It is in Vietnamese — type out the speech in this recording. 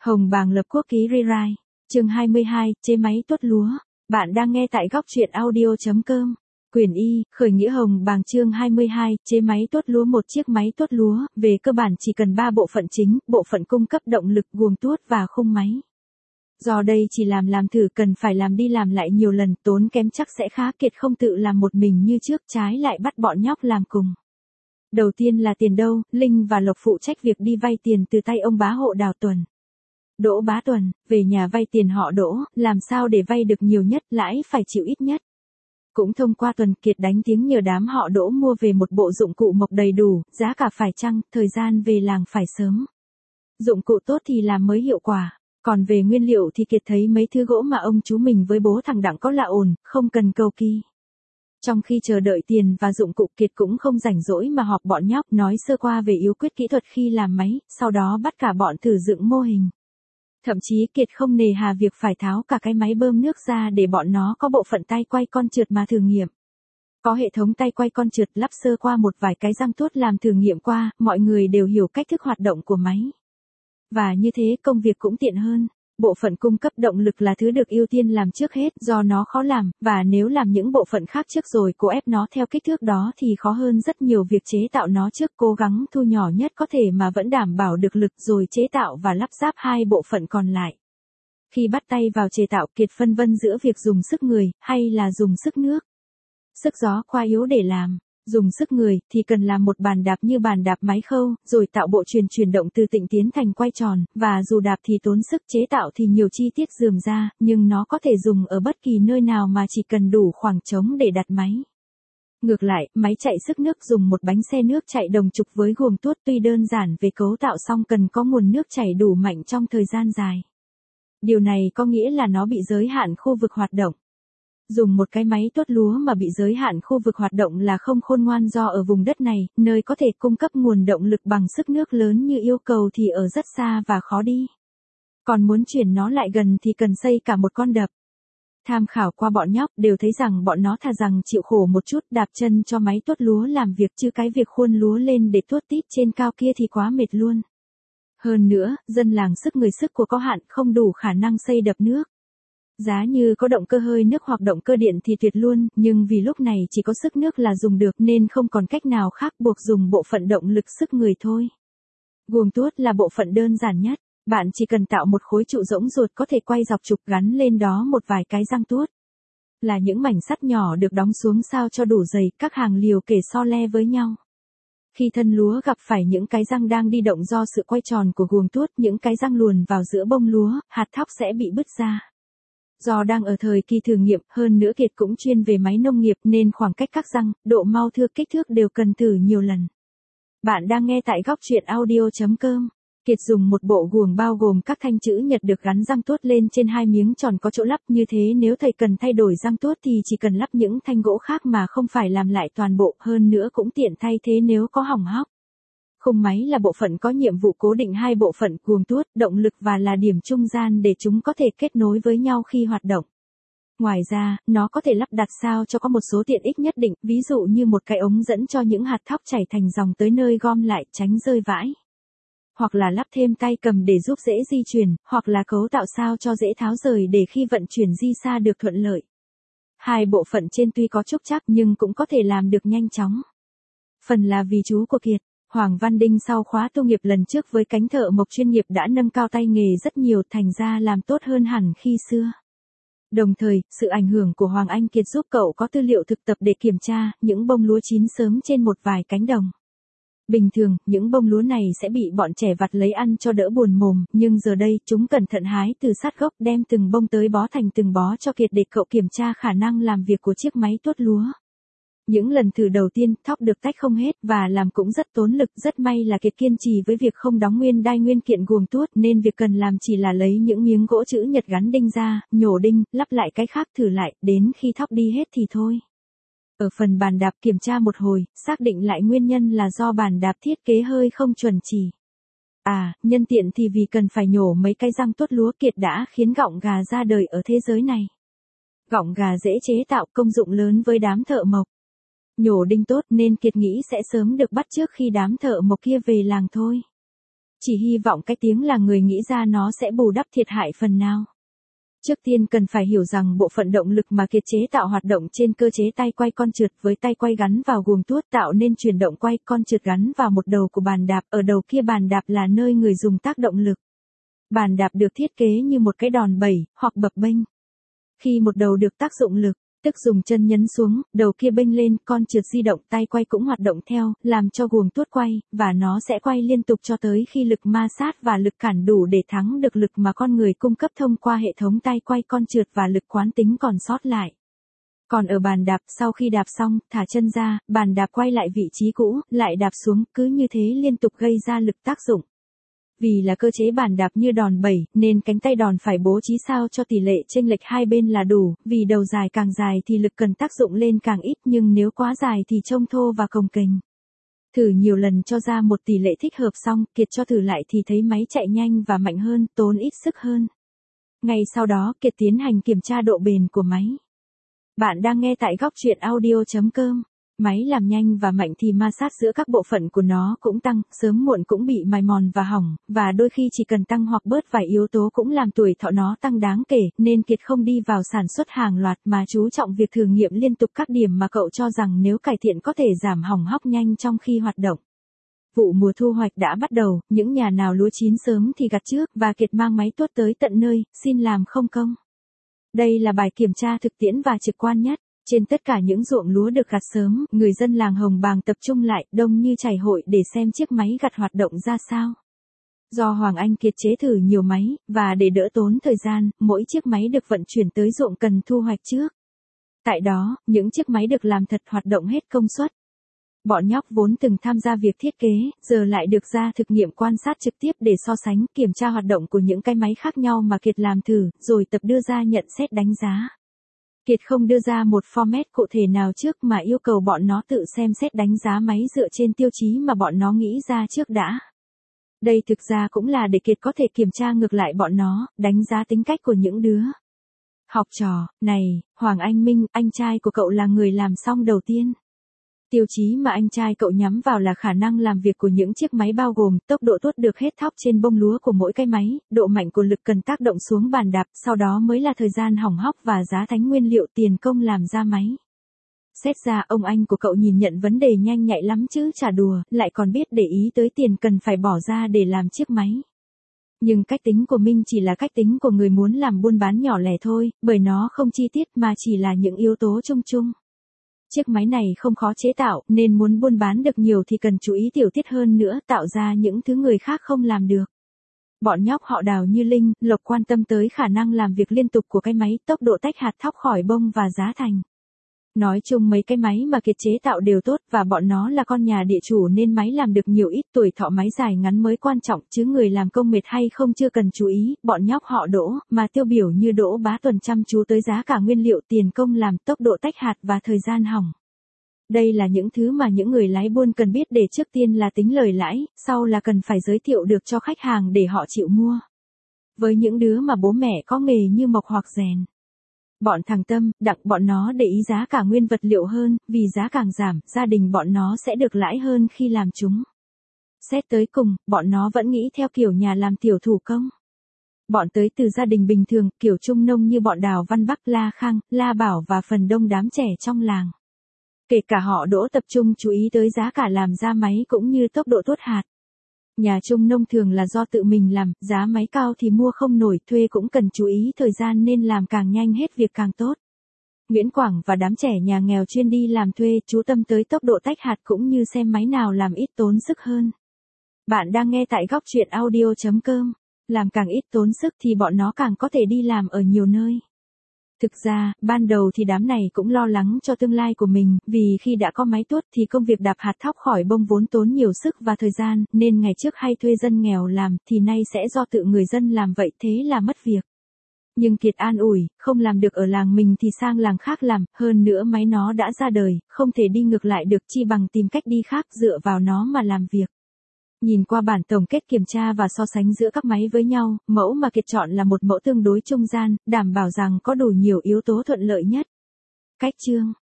Hồng Bàng lập quốc ký rewrite, chương 22, chế máy tuốt lúa. Bạn đang nghe tại góc truyện audio.com. Quyền Y, khởi nghĩa Hồng Bàng chương 22, chế máy tuốt lúa. Một chiếc máy tuốt lúa, về cơ bản chỉ cần 3 bộ phận chính, bộ phận cung cấp động lực, guồng tuốt và khung máy. Do đây chỉ làm thử, cần phải làm đi làm lại nhiều lần, tốn kém chắc sẽ khá kiệt, không tự làm một mình như trước, trái lại bắt bọn nhóc làm cùng. Đầu tiên là tiền đâu, Linh và Lộc phụ trách việc đi vay tiền từ tay ông bá hộ Đào Tuần. Đỗ Bá Tuần, về nhà vay tiền họ Đỗ, làm sao để vay được nhiều nhất, lãi phải chịu ít nhất. Cũng thông qua Tuần, Kiệt đánh tiếng nhờ đám họ Đỗ mua về một bộ dụng cụ mộc đầy đủ, giá cả phải chăng, thời gian về làng phải sớm. Dụng cụ tốt thì làm mới hiệu quả, còn về nguyên liệu thì Kiệt thấy mấy thứ gỗ mà ông chú mình với bố thằng Đặng có là ổn, không cần cầu kỳ. Trong khi chờ đợi tiền và dụng cụ, Kiệt cũng không rảnh rỗi mà họp bọn nhóc, nói sơ qua về yếu quyết kỹ thuật khi làm máy, sau đó bắt cả bọn thử dựng mô hình. Thậm chí Kiệt không nề hà việc phải tháo cả cái máy bơm nước ra để bọn nó có bộ phận tay quay con trượt mà thử nghiệm. Có hệ thống tay quay con trượt, lắp sơ qua một vài cái răng tuốt làm thử nghiệm qua, mọi người đều hiểu cách thức hoạt động của máy. Và như thế công việc cũng tiện hơn. Bộ phận cung cấp động lực là thứ được ưu tiên làm trước hết, do nó khó làm, và nếu làm những bộ phận khác trước rồi cố ép nó theo kích thước đó thì khó hơn rất nhiều. Việc chế tạo nó trước, cố gắng thu nhỏ nhất có thể mà vẫn đảm bảo được lực, rồi chế tạo và lắp ráp hai bộ phận còn lại. Khi bắt tay vào chế tạo, Kiệt phân vân giữa việc dùng sức người, hay là dùng sức nước. Sức gió quá yếu để làm. Dùng sức người thì cần làm một bàn đạp như bàn đạp máy khâu, rồi tạo bộ chuyển động từ tịnh tiến thành quay tròn, và dù đạp thì tốn sức, chế tạo thì nhiều chi tiết rườm ra, nhưng nó có thể dùng ở bất kỳ nơi nào mà chỉ cần đủ khoảng trống để đặt máy. Ngược lại, máy chạy sức nước dùng một bánh xe nước chạy đồng trục với guồng tuốt, tuy đơn giản về cấu tạo song cần có nguồn nước chảy đủ mạnh trong thời gian dài. Điều này có nghĩa là nó bị giới hạn khu vực hoạt động. Dùng một cái máy tuốt lúa mà bị giới hạn khu vực hoạt động là không khôn ngoan, do ở vùng đất này, nơi có thể cung cấp nguồn động lực bằng sức nước lớn như yêu cầu thì ở rất xa và khó đi. Còn muốn chuyển nó lại gần thì cần xây cả một con đập. Tham khảo qua bọn nhóc đều thấy rằng bọn nó thà rằng chịu khổ một chút, đạp chân cho máy tuốt lúa làm việc, chứ cái việc khuôn lúa lên để tuốt tít trên cao kia thì quá mệt luôn. Hơn nữa, dân làng sức người sức của có hạn, không đủ khả năng xây đập nước. Giá như có động cơ hơi nước hoặc động cơ điện thì tuyệt luôn, nhưng vì lúc này chỉ có sức nước là dùng được nên không còn cách nào khác, buộc dùng bộ phận động lực sức người thôi. Guồng tuốt là bộ phận đơn giản nhất, bạn chỉ cần tạo một khối trụ rỗng ruột có thể quay dọc trục, gắn lên đó một vài cái răng tuốt. Là những mảnh sắt nhỏ được đóng xuống sao cho đủ dày, các hàng liều kề so le với nhau. Khi thân lúa gặp phải những cái răng đang đi động do sự quay tròn của guồng tuốt, những cái răng luồn vào giữa bông lúa, hạt thóc sẽ bị bứt ra. Do đang ở thời kỳ thử nghiệm, hơn nữa Kiệt cũng chuyên về máy nông nghiệp nên khoảng cách các răng, độ mau thưa, kích thước đều cần thử nhiều lần. Bạn đang nghe tại góc truyện audio.com. Kiệt dùng một bộ guồng bao gồm các thanh chữ nhật được gắn răng tuốt lên trên hai miếng tròn có chỗ lắp, như thế nếu thầy cần thay đổi răng tuốt thì chỉ cần lắp những thanh gỗ khác mà không phải làm lại toàn bộ, hơn nữa cũng tiện thay thế nếu có hỏng hóc. Khung máy là bộ phận có nhiệm vụ cố định hai bộ phận guồng tuốt, động lực và là điểm trung gian để chúng có thể kết nối với nhau khi hoạt động. Ngoài ra, nó có thể lắp đặt sao cho có một số tiện ích nhất định, ví dụ như một cái ống dẫn cho những hạt thóc chảy thành dòng tới nơi gom lại, tránh rơi vãi. Hoặc là lắp thêm tay cầm để giúp dễ di chuyển, hoặc là cấu tạo sao cho dễ tháo rời để khi vận chuyển di xa được thuận lợi. Hai bộ phận trên tuy có trúc trắc nhưng cũng có thể làm được nhanh chóng. Phần là vì chú của Kiệt. Hoàng Văn Đinh sau khóa tu nghiệp lần trước với cánh thợ mộc chuyên nghiệp đã nâng cao tay nghề rất nhiều, thành ra làm tốt hơn hẳn khi xưa. Đồng thời, sự ảnh hưởng của Hoàng Anh Kiệt giúp cậu có tư liệu thực tập để kiểm tra những bông lúa chín sớm trên một vài cánh đồng. Bình thường, những bông lúa này sẽ bị bọn trẻ vặt lấy ăn cho đỡ buồn mồm, nhưng giờ đây, chúng cẩn thận hái từ sát gốc, đem từng bông tới bó thành từng bó cho Kiệt để cậu kiểm tra khả năng làm việc của chiếc máy tuốt lúa. Những lần thử đầu tiên, thóc được tách không hết và làm cũng rất tốn lực, rất may là Kiệt kiên trì với việc không đóng nguyên đai nguyên kiện guồng tuốt, nên việc cần làm chỉ là lấy những miếng gỗ chữ nhật gắn đinh ra, nhổ đinh, lắp lại cái khác thử lại, đến khi thóc đi hết thì thôi. Ở phần bàn đạp kiểm tra một hồi, xác định lại nguyên nhân là do bàn đạp thiết kế hơi không chuẩn chỉ. Nhân tiện thì vì cần phải nhổ mấy cái răng tuốt lúa, Kiệt đã khiến gọng gà ra đời ở thế giới này. Gọng gà dễ chế tạo, công dụng lớn với đám thợ mộc. Nhổ đinh tốt nên Kiệt nghĩ sẽ sớm được bắt trước khi đám thợ mộc kia về làng thôi. chỉ hy vọng cái tiếng là người nghĩ ra nó sẽ bù đắp thiệt hại phần nào. Trước tiên cần phải hiểu rằng bộ phận động lực mà Kiệt chế tạo hoạt động trên cơ chế tay quay con trượt với tay quay gắn vào guồng tuốt tạo nên chuyển động quay con trượt gắn vào một đầu của bàn đạp, ở đầu kia bàn đạp là nơi người dùng tác động lực. Bàn đạp được thiết kế như một cái đòn bẩy, hoặc bập bênh. Khi một đầu được tác dụng lực, tức dùng chân nhấn xuống, đầu kia bênh lên, con trượt di động, tay quay cũng hoạt động theo, làm cho guồng tuốt quay, và nó sẽ quay liên tục cho tới khi lực ma sát và lực cản đủ để thắng được lực mà con người cung cấp thông qua hệ thống tay quay con trượt và lực quán tính còn sót lại. Còn ở bàn đạp, sau khi đạp xong, thả chân ra, bàn đạp quay lại vị trí cũ, lại đạp xuống, cứ như thế liên tục gây ra lực tác dụng. Vì là cơ chế bàn đạp như đòn bẩy, nên cánh tay đòn phải bố trí sao cho tỷ lệ chênh lệch hai bên là đủ, vì đầu dài càng dài thì lực cần tác dụng lên càng ít, nhưng nếu quá dài thì trông thô và cồng kềnh. Thử nhiều lần cho ra một tỷ lệ thích hợp xong, Kiệt cho thử lại thì thấy máy chạy nhanh và mạnh hơn, tốn ít sức hơn. Ngay sau đó, Kiệt tiến hành kiểm tra độ bền của máy. Bạn đang nghe tại góc truyện audio.com. Máy làm nhanh và mạnh thì ma sát giữa các bộ phận của nó cũng tăng, sớm muộn cũng bị mài mòn và hỏng, và đôi khi chỉ cần tăng hoặc bớt vài yếu tố cũng làm tuổi thọ nó tăng đáng kể, nên Kiệt không đi vào sản xuất hàng loạt mà chú trọng việc thử nghiệm liên tục các điểm mà cậu cho rằng nếu cải thiện có thể giảm hỏng hóc nhanh trong khi hoạt động. Vụ mùa thu hoạch đã bắt đầu, những nhà nào lúa chín sớm thì gặt trước, và Kiệt mang máy tuốt tới tận nơi, xin làm không công. Đây là bài kiểm tra thực tiễn và trực quan nhất. Trên tất cả những ruộng lúa được gặt sớm, người dân làng Hồng Bàng tập trung lại, đông như chảy hội để xem chiếc máy gặt hoạt động ra sao. Do Hoàng Anh Kiệt chế thử nhiều máy, và để đỡ tốn thời gian, mỗi chiếc máy được vận chuyển tới ruộng cần thu hoạch trước. Tại đó, những chiếc máy được làm thật hoạt động hết công suất. Bọn nhóc vốn từng tham gia việc thiết kế, giờ lại được ra thực nghiệm quan sát trực tiếp để so sánh, kiểm tra hoạt động của những cái máy khác nhau mà Kiệt làm thử, rồi tập đưa ra nhận xét đánh giá. Kiệt không đưa ra một format cụ thể nào trước mà yêu cầu bọn nó tự xem xét đánh giá máy dựa trên tiêu chí mà bọn nó nghĩ ra trước đã. Đây thực ra cũng là để Kiệt có thể kiểm tra ngược lại bọn nó, đánh giá tính cách của những đứa học trò. Này, Hoàng Anh Minh, anh trai của cậu là người làm xong đầu tiên. Tiêu chí mà anh trai cậu nhắm vào là khả năng làm việc của những chiếc máy bao gồm tốc độ tuốt được hết thóc trên bông lúa của mỗi cái máy, độ mạnh của lực cần tác động xuống bàn đạp, sau đó mới là thời gian hỏng hóc và giá thành nguyên liệu tiền công làm ra máy. Xét ra ông anh của cậu nhìn nhận vấn đề nhanh nhạy lắm chứ chả đùa, lại còn biết để ý tới tiền cần phải bỏ ra để làm chiếc máy. Nhưng cách tính của Minh chỉ là cách tính của người muốn làm buôn bán nhỏ lẻ thôi, bởi nó không chi tiết mà chỉ là những yếu tố chung chung. Chiếc máy này không khó chế tạo, nên muốn buôn bán được nhiều thì cần chú ý tiểu tiết hơn nữa, tạo ra những thứ người khác không làm được. Bọn nhóc họ Đào như Linh, Lộc quan tâm tới khả năng làm việc liên tục của cái máy, tốc độ tách hạt thóc khỏi bông và giá thành. Nói chung mấy cái máy mà Kiệt chế tạo đều tốt, và bọn nó là con nhà địa chủ nên máy làm được nhiều ít, tuổi thọ máy dài ngắn mới quan trọng, chứ người làm công mệt hay không chưa cần chú ý. Bọn nhóc họ Đỗ, mà tiêu biểu như Đỗ Bá Tuần chăm chú tới giá cả nguyên liệu, tiền công làm, tốc độ tách hạt và thời gian hỏng. Đây là những thứ mà những người lái buôn cần biết để trước tiên là tính lời lãi, sau là cần phải giới thiệu được cho khách hàng để họ chịu mua. Với những đứa mà bố mẹ có nghề như mộc hoặc rèn, bọn thằng Tâm, Đặng bọn nó để ý giá cả nguyên vật liệu hơn, vì giá càng giảm, gia đình bọn nó sẽ được lãi hơn khi làm chúng. Xét tới cùng, bọn nó vẫn nghĩ theo kiểu nhà làm tiểu thủ công. Bọn tới từ gia đình bình thường, kiểu trung nông như bọn Đào Văn Bắc, La Khang, La Bảo và phần đông đám trẻ trong làng. Kể cả họ Đỗ tập trung chú ý tới giá cả làm ra máy cũng như tốc độ tuốt hạt. Nhà trung nông thường là do tự mình làm, giá máy cao thì mua không nổi, thuê cũng cần chú ý thời gian nên làm càng nhanh hết việc càng tốt. Nguyễn Quảng và đám trẻ nhà nghèo chuyên đi làm thuê, chú tâm tới tốc độ tách hạt cũng như xem máy nào làm ít tốn sức hơn. Bạn đang nghe tại góc truyện audio.com. Làm càng ít tốn sức thì bọn nó càng có thể đi làm ở nhiều nơi. Thực ra, ban đầu thì đám này cũng lo lắng cho tương lai của mình, vì khi đã có máy tuốt thì công việc đạp hạt thóc khỏi bông vốn tốn nhiều sức và thời gian, nên ngày trước hay thuê dân nghèo làm, thì nay sẽ do tự người dân làm, vậy thế là mất việc. Nhưng Kiệt an ủi, không làm được ở làng mình thì sang làng khác làm, hơn nữa máy nó đã ra đời, không thể đi ngược lại được, chi bằng tìm cách đi khác dựa vào nó mà làm việc. Nhìn qua bản tổng kết kiểm tra và so sánh giữa các máy với nhau, mẫu mà Kiệt chọn là một mẫu tương đối trung gian, đảm bảo rằng có đủ nhiều yếu tố thuận lợi nhất. Cách chương